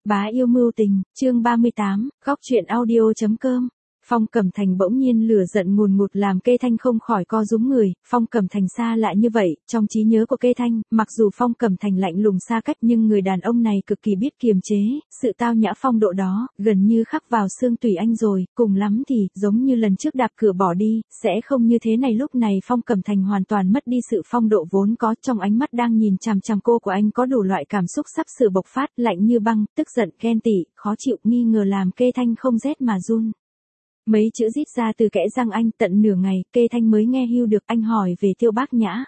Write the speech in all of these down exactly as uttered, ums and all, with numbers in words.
Bá yêu mưu tình, chương ba mươi tám, góc truyện audio.com. Phong Cẩm Thành bỗng nhiên lửa giận ngùn ngụt làm Kê Thanh không khỏi co rúm người. Phong Cẩm Thành xa lạ như vậy, trong trí nhớ của Kê Thanh, mặc dù Phong Cẩm Thành lạnh lùng xa cách nhưng người đàn ông này cực kỳ biết kiềm chế, sự tao nhã phong độ đó, gần như khắc vào xương tủy anh rồi, cùng lắm thì, giống như lần trước đạp cửa bỏ đi, sẽ không như thế này. Lúc này Phong Cẩm Thành hoàn toàn mất đi sự phong độ vốn có, trong ánh mắt đang nhìn chằm chằm cô của anh có đủ loại cảm xúc sắp sửa bộc phát, lạnh như băng, tức giận, ghen tị, khó chịu, nghi ngờ làm Kê Thanh không rét mà run. Mấy chữ rít ra từ kẽ răng anh, tận nửa ngày, Kê Thanh mới nghe hưu được. Anh hỏi về Tiêu Bác Nhã.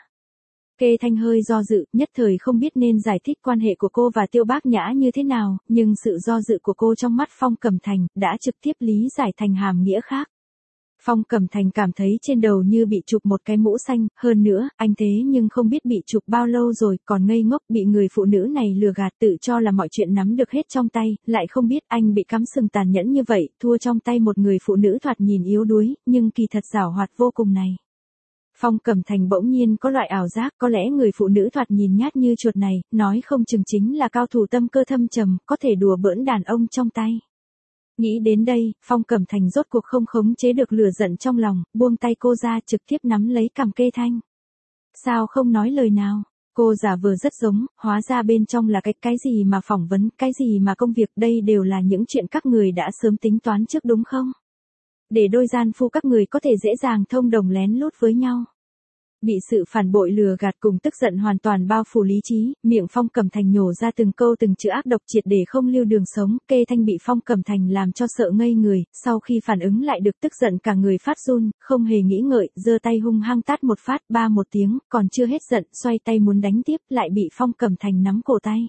Kê Thanh hơi do dự, nhất thời không biết nên giải thích quan hệ của cô và Tiêu Bác Nhã như thế nào, nhưng sự do dự của cô trong mắt Phong Cẩm Thành đã trực tiếp lý giải thành hàm nghĩa khác. Phong Cẩm Thành cảm thấy trên đầu như bị chụp một cái mũ xanh, hơn nữa, anh thế nhưng không biết bị chụp bao lâu rồi, còn ngây ngốc bị người phụ nữ này lừa gạt, tự cho là mọi chuyện nắm được hết trong tay, lại không biết anh bị cắm sừng tàn nhẫn như vậy, thua trong tay một người phụ nữ thoạt nhìn yếu đuối, nhưng kỳ thật giảo hoạt vô cùng này. Phong Cẩm Thành bỗng nhiên có loại ảo giác, có lẽ người phụ nữ thoạt nhìn nhát như chuột này, nói không chừng chính là cao thủ tâm cơ thâm trầm, có thể đùa bỡn đàn ông trong tay. Nghĩ đến đây, Phong Cẩm Thành rốt cuộc không khống chế được lửa giận trong lòng, buông tay cô ra trực tiếp nắm lấy cằm Kê Thanh. Sao không nói lời nào? Cô giả vờ rất giống, hóa ra bên trong là cái cái gì mà phỏng vấn, cái gì mà công việc, đây đều là những chuyện các người đã sớm tính toán trước đúng không? Để đôi gian phu các người có thể dễ dàng thông đồng lén lút với nhau. Bị sự phản bội lừa gạt cùng tức giận hoàn toàn bao phủ lý trí, miệng Phong Cẩm Thành nhổ ra từng câu từng chữ ác độc triệt để không lưu đường sống. Kê Thanh bị Phong Cẩm Thành làm cho sợ ngây người, sau khi phản ứng lại được tức giận cả người phát run, không hề nghĩ ngợi, giơ tay hung hăng tát một phát, ba một tiếng, còn chưa hết giận, xoay tay muốn đánh tiếp, lại bị Phong Cẩm Thành nắm cổ tay.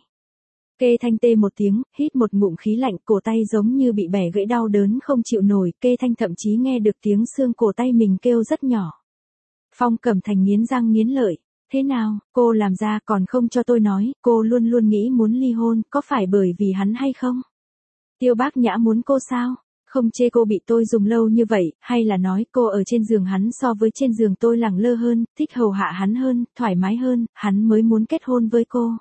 Kê Thanh tê một tiếng, hít một ngụm khí lạnh, cổ tay giống như bị bẻ gãy đau đớn không chịu nổi, Kê Thanh thậm chí nghe được tiếng xương cổ tay mình kêu rất nhỏ. Phong Cẩm Thành nghiến răng nghiến lợi, thế nào, cô làm ra còn không cho tôi nói, cô luôn luôn nghĩ muốn ly hôn, có phải bởi vì hắn hay không? Tiêu Bác Nhã muốn cô sao? Không chê cô bị tôi dùng lâu như vậy, hay là nói cô ở trên giường hắn so với trên giường tôi lẳng lơ hơn, thích hầu hạ hắn hơn, thoải mái hơn, hắn mới muốn kết hôn với cô.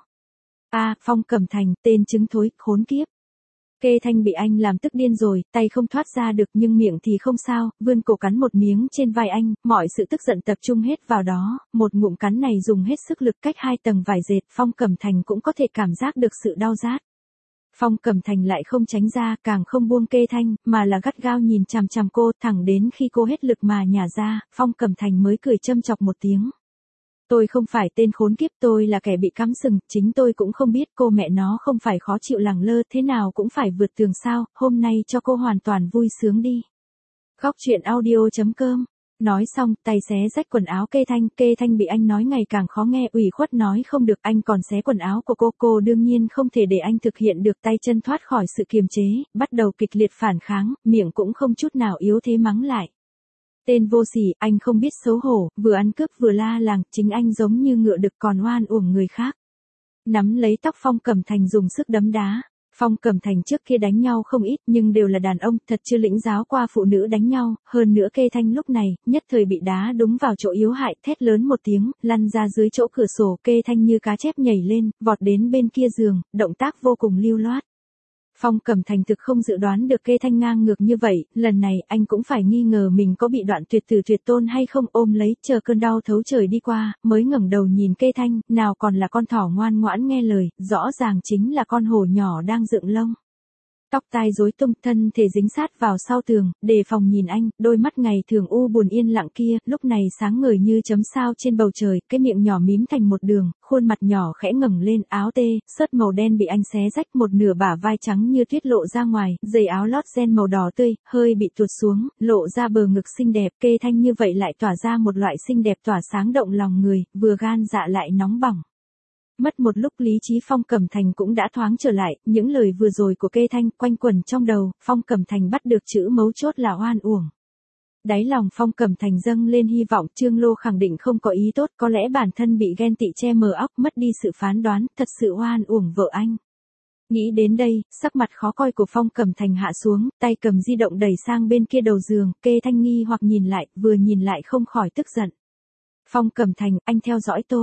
À, Phong Cẩm Thành, tên trứng thối, khốn kiếp. Kê Thanh bị anh làm tức điên rồi, tay không thoát ra được nhưng miệng thì không sao, vươn cổ cắn một miếng trên vai anh, mọi sự tức giận tập trung hết vào đó, một ngụm cắn này dùng hết sức lực cách hai tầng vải dệt, Phong Cẩm Thành cũng có thể cảm giác được sự đau rát. Phong Cẩm Thành lại không tránh ra, càng không buông Kê Thanh, mà là gắt gao nhìn chằm chằm cô, thẳng đến khi cô hết lực mà nhả ra, Phong Cẩm Thành mới cười châm chọc một tiếng. Tôi không phải tên khốn kiếp, tôi là kẻ bị cắm sừng, chính tôi cũng không biết, cô mẹ nó không phải khó chịu lẳng lơ, thế nào cũng phải vượt tường sao, hôm nay cho cô hoàn toàn vui sướng đi. Góc truyện audio.com. Nói xong, tay xé rách quần áo Kê Thanh, Kê Thanh bị anh nói ngày càng khó nghe, ủy khuất nói không được, anh còn xé quần áo của cô, cô đương nhiên không thể để anh thực hiện được, tay chân thoát khỏi sự kiềm chế, bắt đầu kịch liệt phản kháng, miệng cũng không chút nào yếu thế mắng lại. Tên vô sỉ, anh không biết xấu hổ, vừa ăn cướp vừa la làng, chính anh giống như ngựa đực còn oan uổng người khác. Nắm lấy tóc Phong Cẩm Thành dùng sức đấm đá. Phong Cẩm Thành trước kia đánh nhau không ít nhưng đều là đàn ông, thật chưa lĩnh giáo qua phụ nữ đánh nhau, hơn nữa Kê Thanh lúc này, nhất thời bị đá đúng vào chỗ yếu hại, thét lớn một tiếng, lăn ra dưới chỗ cửa sổ, Kê Thanh như cá chép nhảy lên, vọt đến bên kia giường, động tác vô cùng lưu loát. Phong Cẩm Thành thực không dự đoán được Kê Thanh ngang ngược như vậy, lần này anh cũng phải nghi ngờ mình có bị đoạn tuyệt tử tuyệt tôn hay không, ôm lấy, chờ cơn đau thấu trời đi qua, mới ngẩng đầu nhìn Kê Thanh, nào còn là con thỏ ngoan ngoãn nghe lời, rõ ràng chính là con hổ nhỏ đang dựng lông. Tóc tai rối tung, thân thể dính sát vào sau tường, đề phòng nhìn anh, đôi mắt ngày thường u buồn yên lặng kia, lúc này sáng ngời như chấm sao trên bầu trời, cái miệng nhỏ mím thành một đường, khuôn mặt nhỏ khẽ ngẩng lên, áo tê, sớt màu đen bị anh xé rách, một nửa bả vai trắng như tuyết lộ ra ngoài, giày áo lót ren màu đỏ tươi, hơi bị tuột xuống, lộ ra bờ ngực xinh đẹp, Kê Thanh như vậy lại tỏa ra một loại xinh đẹp tỏa sáng động lòng người, vừa gan dạ lại nóng bỏng. Mất một lúc lý trí Phong Cẩm Thành cũng đã thoáng trở lại, những lời vừa rồi của Kê Thanh quanh quẩn trong đầu, Phong Cẩm Thành bắt được chữ mấu chốt là oan uổng. Đáy lòng Phong Cẩm Thành dâng lên hy vọng, Trương Lô khẳng định không có ý tốt, có lẽ bản thân bị ghen tị che mờ óc, mất đi sự phán đoán, thật sự oan uổng vợ anh. Nghĩ đến đây, sắc mặt khó coi của Phong Cẩm Thành hạ xuống, tay cầm di động đẩy sang bên kia đầu giường, Kê Thanh nghi hoặc nhìn lại, vừa nhìn lại không khỏi tức giận. Phong Cẩm Thành, anh theo dõi tôi.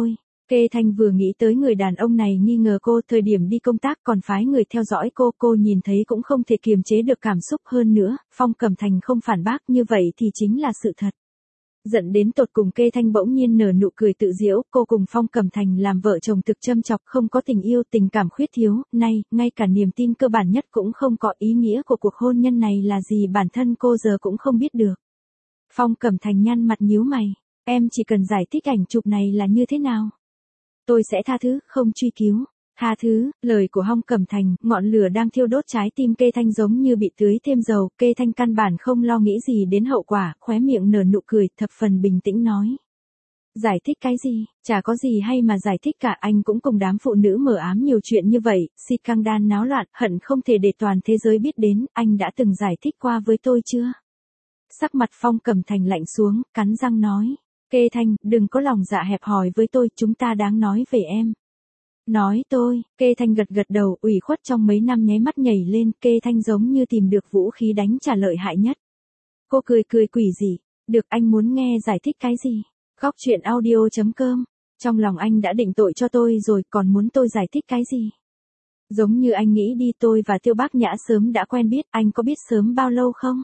Kê Thanh vừa nghĩ tới người đàn ông này nghi ngờ cô thời điểm đi công tác còn phái người theo dõi cô, cô nhìn thấy cũng không thể kiềm chế được cảm xúc hơn nữa, Phong Cẩm Thành không phản bác như vậy thì chính là sự thật. Giận đến tột cùng Kê Thanh bỗng nhiên nở nụ cười tự giễu, cô cùng Phong Cẩm Thành làm vợ chồng thực châm chọc, không có tình yêu, tình cảm khuyết thiếu, nay, ngay cả niềm tin cơ bản nhất cũng không có, ý nghĩa của cuộc hôn nhân này là gì bản thân cô giờ cũng không biết được. Phong Cẩm Thành nhăn mặt nhíu mày, em chỉ cần giải thích ảnh chụp này là như thế nào. Tôi sẽ tha thứ, không truy cứu. Tha thứ, lời của Phong Cẩm Thành, ngọn lửa đang thiêu đốt trái tim Kê Thanh giống như bị tưới thêm dầu, Kê Thanh căn bản không lo nghĩ gì đến hậu quả, khóe miệng nở nụ cười, thập phần bình tĩnh nói. Giải thích cái gì, chả có gì hay mà giải thích cả, anh cũng cùng đám phụ nữ mờ ám nhiều chuyện như vậy, si căng đan náo loạn, hận không thể để toàn thế giới biết đến, anh đã từng giải thích qua với tôi chưa? Sắc mặt Phong Cẩm Thành lạnh xuống, cắn răng nói. Kê Thanh, đừng có lòng dạ hẹp hòi với tôi, chúng ta đáng nói về em. Nói tôi, Kê Thanh gật gật đầu, ủy khuất trong mấy năm nháy mắt nhảy lên, Kê Thanh giống như tìm được vũ khí đánh trả lợi hại nhất. Cô cười cười quỷ gì, được anh muốn nghe giải thích cái gì? Góc chuyện audio chấm com, trong lòng anh đã định tội cho tôi rồi, còn muốn tôi giải thích cái gì? Giống như anh nghĩ đi, tôi và Tiêu Bác Nhã sớm đã quen biết, anh có biết sớm bao lâu không?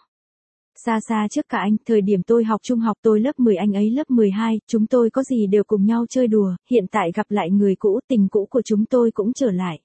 Xa xa trước cả anh, thời điểm tôi học trung học tôi lớp mười anh ấy lớp mười hai, chúng tôi có gì đều cùng nhau chơi đùa, hiện tại gặp lại người cũ, tình cũ của chúng tôi cũng trở lại.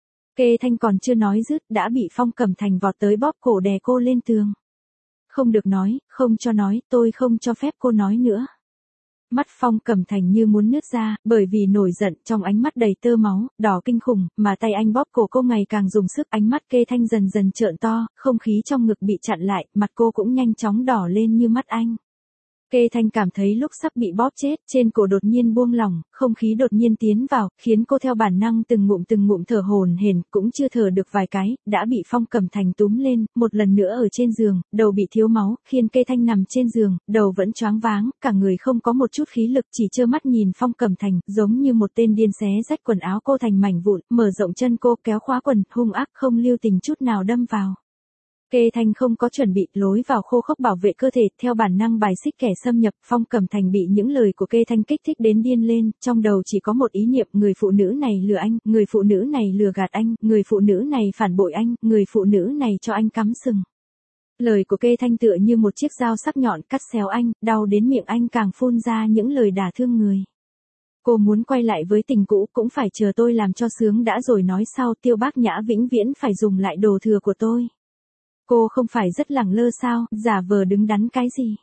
Kê Thanh còn chưa nói dứt, đã bị Phong Cẩm Thành vọt tới bóp cổ đè cô lên tường. Không được nói, không cho nói, tôi không cho phép cô nói nữa. Mắt Phong Cẩm Thành như muốn nứt ra, bởi vì nổi giận, trong ánh mắt đầy tơ máu, đỏ kinh khủng, mà tay anh bóp cổ cô ngày càng dùng sức, ánh mắt Kê Thanh dần dần trợn to, không khí trong ngực bị chặn lại, mặt cô cũng nhanh chóng đỏ lên như mắt anh. Kê Thanh cảm thấy lúc sắp bị bóp chết, trên cổ đột nhiên buông lỏng, không khí đột nhiên tiến vào, khiến cô theo bản năng từng ngụm từng ngụm thở hổn hển, cũng chưa thở được vài cái, đã bị Phong Cẩm Thành túm lên, một lần nữa ở trên giường, đầu bị thiếu máu, khiến Kê Thanh nằm trên giường, đầu vẫn choáng váng, cả người không có một chút khí lực, chỉ trơ mắt nhìn Phong Cẩm Thành, giống như một tên điên xé rách quần áo cô thành mảnh vụn, mở rộng chân cô, kéo khóa quần, hung ác không lưu tình chút nào đâm vào. Kê Thanh không có chuẩn bị, lối vào khô khốc bảo vệ cơ thể, theo bản năng bài xích kẻ xâm nhập, Phong Cẩm Thành bị những lời của Kê Thanh kích thích đến điên lên, trong đầu chỉ có một ý niệm, người phụ nữ này lừa anh, người phụ nữ này lừa gạt anh, người phụ nữ này phản bội anh, người phụ nữ này cho anh cắm sừng. Lời của Kê Thanh tựa như một chiếc dao sắc nhọn cắt xéo anh, đau đến miệng anh càng phun ra những lời đả thương người. Cô muốn quay lại với tình cũ cũng phải chờ tôi làm cho sướng đã rồi nói sau, Tiêu Bác Nhã vĩnh viễn phải dùng lại đồ thừa của tôi. Cô không phải rất lẳng lơ sao, giả vờ đứng đắn cái gì.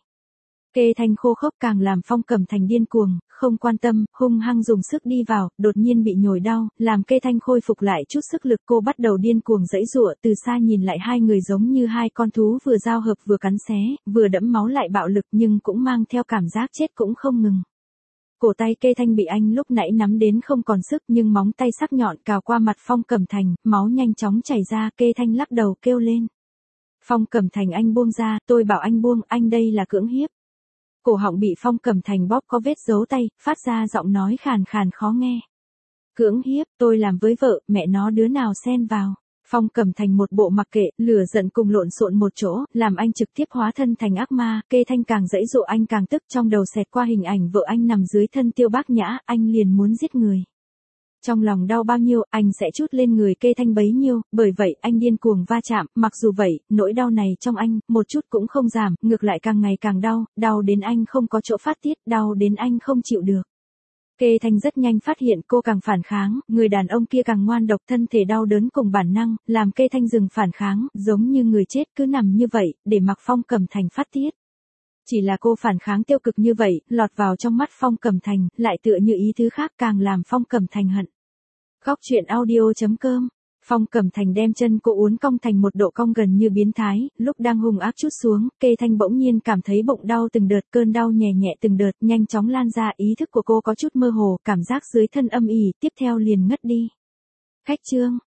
Kê Thanh khô khốc càng làm Phong Cẩm Thành điên cuồng, không quan tâm, hung hăng dùng sức đi vào, đột nhiên bị nhồi đau, làm Kê Thanh khôi phục lại chút sức lực, cô bắt đầu điên cuồng giãy giụa, từ xa nhìn lại hai người giống như hai con thú vừa giao hợp vừa cắn xé, vừa đẫm máu lại bạo lực nhưng cũng mang theo cảm giác chết cũng không ngừng. Cổ tay Kê Thanh bị anh lúc nãy nắm đến không còn sức nhưng móng tay sắc nhọn cào qua mặt Phong Cẩm Thành, máu nhanh chóng chảy ra, Kê Thanh lắc đầu kêu lên. Phong Cẩm Thành anh buông ra, tôi bảo anh buông, anh đây là cưỡng hiếp. Cổ họng bị Phong Cẩm Thành bóp có vết dấu tay, phát ra giọng nói khàn khàn khó nghe. Cưỡng hiếp, tôi làm với vợ, mẹ nó đứa nào xen vào. Phong Cẩm Thành một bộ mặc kệ, lửa giận cùng lộn xộn một chỗ, làm anh trực tiếp hóa thân thành ác ma, Kê Thanh càng giãy giụa anh càng tức, trong đầu xẹt qua hình ảnh vợ anh nằm dưới thân Tiêu Bác Nhã, anh liền muốn giết người. Trong lòng đau bao nhiêu, anh sẽ trút lên người Kê Thanh bấy nhiêu, bởi vậy anh điên cuồng va chạm, mặc dù vậy, nỗi đau này trong anh, một chút cũng không giảm, ngược lại càng ngày càng đau, đau đến anh không có chỗ phát tiết, đau đến anh không chịu được. Kê Thanh rất nhanh phát hiện cô càng phản kháng, người đàn ông kia càng ngoan độc, thân thể đau đớn cùng bản năng, làm Kê Thanh dừng phản kháng, giống như người chết cứ nằm như vậy, để mặc Phong Cẩm Thành phát tiết. Chỉ là cô phản kháng tiêu cực như vậy, lọt vào trong mắt Phong Cẩm Thành, lại tựa như ý thứ khác càng làm Phong Cẩm Thành hận. Góc chuyện audio chấm com, Phong Cẩm Thành đem chân cô uốn cong thành một độ cong gần như biến thái, lúc đang hung ác trút xuống, Kê Thanh bỗng nhiên cảm thấy bụng đau từng đợt, cơn đau nhẹ nhẹ từng đợt, nhanh chóng lan ra, ý thức của cô có chút mơ hồ, cảm giác dưới thân âm ỉ, tiếp theo liền ngất đi. Khách chương